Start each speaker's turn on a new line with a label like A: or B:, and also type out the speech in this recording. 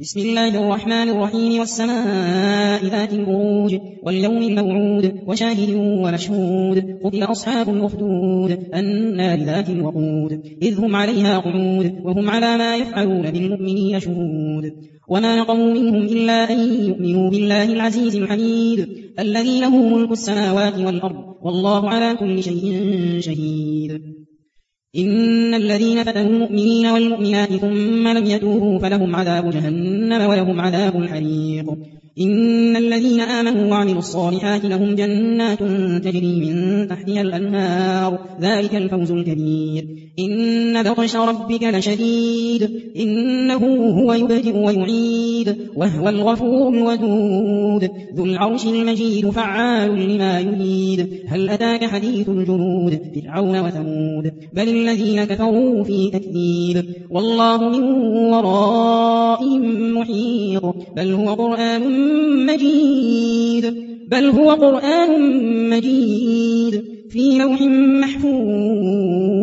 A: بسم الله الرحمن الرحيم والسماء ذات البروج واليوم الموعود وشاهد ومشهود قتل أصحاب الأخدود النار ذات الوقود إذ هم عليها قعود وهم على ما يفعلون بالمؤمنين شهود وما نقموا منهم إلا أن يؤمنوا بالله العزيز الحميد الذي له ملك السماوات والأرض والله على كل شيء شهيد إن الذين فتنوا المؤمنين والمؤمنات ثم لم يتوبوا فلهم عذاب جهنم ولهم عذاب الحريق إن الذين آمنوا وعملوا الصالحات لهم جنات تجري من تحتها الأنهار ذلك الفوز الكبير إن بطش ربك لشديد إنه هو يبدئ ويعيد وهو الغفور الودود ذو العرش المجيد فعال لما يريد هل أتاك حديث الجنود فرعون وثمود بل الذين كفروا في تكذيب والله من ورائهم محيط بل هو قرآن مجيد في لوح محفوظ